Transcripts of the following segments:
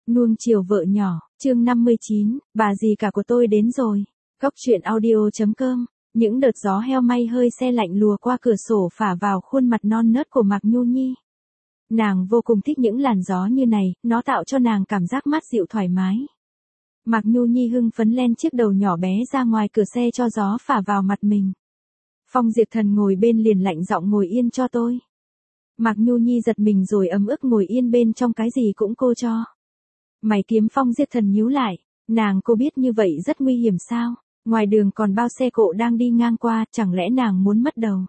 Nuông chiều vợ nhỏ, chương 59, bà dì cả của tôi đến rồi. Góc truyện audio.com, những đợt gió heo may hơi se lạnh lùa qua cửa sổ phả vào khuôn mặt non nớt của Mạc Nhu Nhi. Nàng vô cùng thích những làn gió như này, nó tạo cho nàng cảm giác mát dịu thoải mái. Mạc Nhu Nhi hưng phấn len chiếc đầu nhỏ bé ra ngoài cửa xe cho gió phả vào mặt mình. Phong Diệp Thần ngồi bên liền lạnh giọng ngồi yên cho tôi. Mạc Nhu Nhi giật mình rồi ấm ức ngồi yên bên trong cái gì cũng cô cho. Mày kiếm Phong Diệp Thần nhíu lại, nàng cô biết như vậy rất nguy hiểm sao, ngoài đường còn bao xe cộ đang đi ngang qua, chẳng lẽ nàng muốn mất đầu.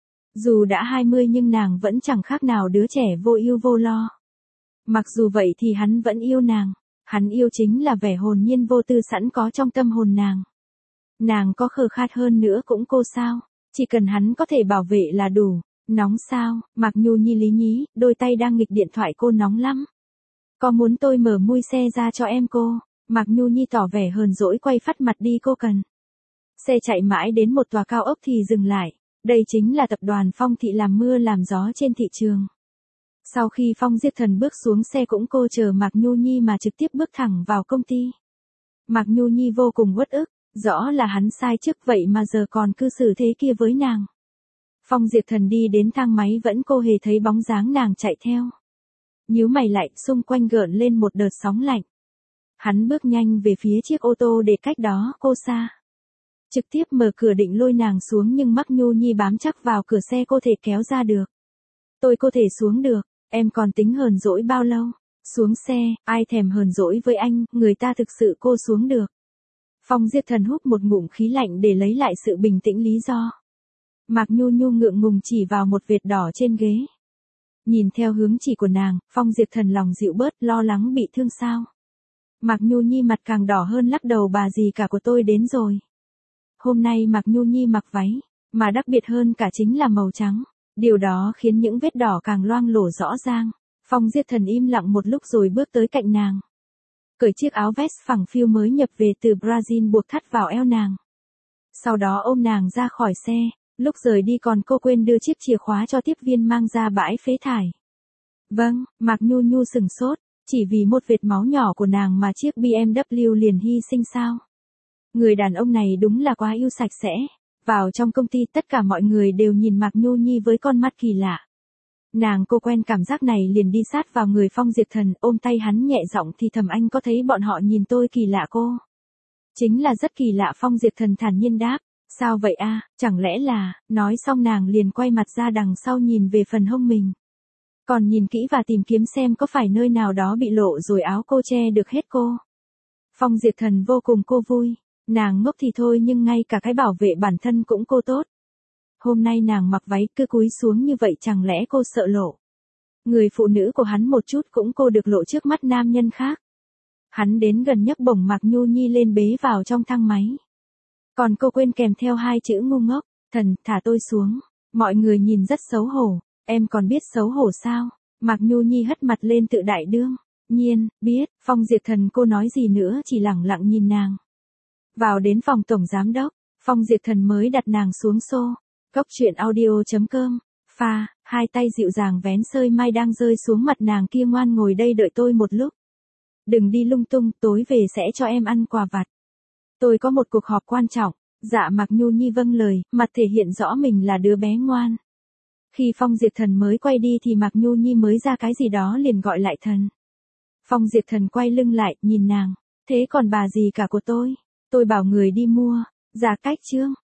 Dù đã 20 nhưng nàng vẫn chẳng khác nào đứa trẻ vô ưu vô lo. Mặc dù vậy thì hắn vẫn yêu nàng, hắn yêu chính là vẻ hồn nhiên vô tư sẵn có trong tâm hồn nàng. Nàng có khờ khát hơn nữa cũng cô sao, chỉ cần hắn có thể bảo vệ là đủ. Nóng sao, Mạc Nhu Nhi lý nhí, đôi tay đang nghịch điện thoại cô nóng lắm. Có muốn tôi mở mui xe ra cho em cô? Mạc Nhu Nhi tỏ vẻ hờn dỗi quay phắt mặt đi cô cần. Xe chạy mãi đến một tòa cao ốc thì dừng lại, đây chính là tập đoàn Phong Thị làm mưa làm gió trên thị trường. Sau khi Phong Diệp Thần bước xuống xe cũng cô chờ Mạc Nhu Nhi mà trực tiếp bước thẳng vào công ty. Mạc Nhu Nhi vô cùng uất ức, rõ là hắn sai trước vậy mà giờ còn cư xử thế kia với nàng. Phong Diệp Thần đi đến thang máy vẫn cô hề thấy bóng dáng nàng chạy theo. Nhíu mày lại, xung quanh gợn lên một đợt sóng lạnh. Hắn bước nhanh về phía chiếc ô tô để cách đó cô xa. Trực tiếp mở cửa định lôi nàng xuống nhưng Mạc Nhu Nhi bám chắc vào cửa xe cô thể kéo ra được. Tôi cô thể xuống được, em còn tính hờn dỗi bao lâu? Xuống xe, ai thèm hờn dỗi với anh, người ta thực sự cô xuống được. Phong Diệp Thần hút một ngụm khí lạnh để lấy lại sự bình tĩnh lý do. Mạc Nhu Nhu ngượng ngùng chỉ vào một vệt đỏ trên ghế. Nhìn theo hướng chỉ của nàng, Phong Diệp Thần lòng dịu bớt, lo lắng bị thương sao. Mạc Nhu Nhi mặt càng đỏ hơn lắc đầu bà dì cả của tôi đến rồi. Hôm nay Mạc Nhu Nhi mặc váy, mà đặc biệt hơn cả chính là màu trắng. Điều đó khiến những vết đỏ càng loang lổ rõ ràng. Phong Diệp Thần im lặng một lúc rồi bước tới cạnh nàng. Cởi chiếc áo vest phẳng phiu mới nhập về từ Brazil buộc thắt vào eo nàng. Sau đó ôm nàng ra khỏi xe. Lúc rời đi còn cô quên đưa chiếc chìa khóa cho tiếp viên mang ra bãi phế thải. Vâng, Mạc Nhu Nhu sừng sốt, chỉ vì một vệt máu nhỏ của nàng mà chiếc BMW liền hy sinh sao? Người đàn ông này đúng là quá yêu sạch sẽ. Vào trong công ty tất cả mọi người đều nhìn Mạc Nhu Nhi với con mắt kỳ lạ. Nàng cô quen cảm giác này liền đi sát vào người Phong Diệp Thần ôm tay hắn nhẹ giọng thì thầm anh có thấy bọn họ nhìn tôi kỳ lạ cô? Chính là rất kỳ lạ Phong Diệp Thần thản nhiên đáp. Sao vậy a? Chẳng lẽ là, nói xong nàng liền quay mặt ra đằng sau nhìn về phần hông mình. Còn nhìn kỹ và tìm kiếm xem có phải nơi nào đó bị lộ rồi áo cô che được hết cô. Phong Diệp Thần vô cùng cô vui, nàng ngốc thì thôi nhưng ngay cả cái bảo vệ bản thân cũng cô tốt. Hôm nay nàng mặc váy cứ cúi xuống như vậy chẳng lẽ cô sợ lộ. Người phụ nữ của hắn một chút cũng cô được lộ trước mắt nam nhân khác. Hắn đến gần nhấc bổng Mạc Nhu Nhi lên bế vào trong thang máy. Còn cô quên kèm theo hai chữ ngu ngốc, Thần, thả tôi xuống. Mọi người nhìn rất xấu hổ, em còn biết xấu hổ sao? Mạc Nhu Nhi hất mặt lên tự đại đương. Nhiên, biết, Phong Diệp Thần cô nói gì nữa chỉ lẳng lặng nhìn nàng. Vào đến phòng tổng giám đốc, Phong Diệp Thần mới đặt nàng xuống xô. Góc truyện audio.com, pha, hai tay dịu dàng vén sợi mai đang rơi xuống mặt nàng kia ngoan ngồi đây đợi tôi một lúc. Đừng đi lung tung, tối về sẽ cho em ăn quà vặt. Tôi có một cuộc họp quan trọng. Dạ Mạc Nhu Nhi vâng lời, mặt thể hiện rõ mình là đứa bé ngoan. Khi Phong Diệp Thần mới quay đi thì Mạc Nhu Nhi mới ra cái gì đó liền gọi lại thần. Phong Diệp Thần quay lưng lại, nhìn nàng. Thế còn bà gì cả của tôi bảo người đi mua. Dạ cách chương.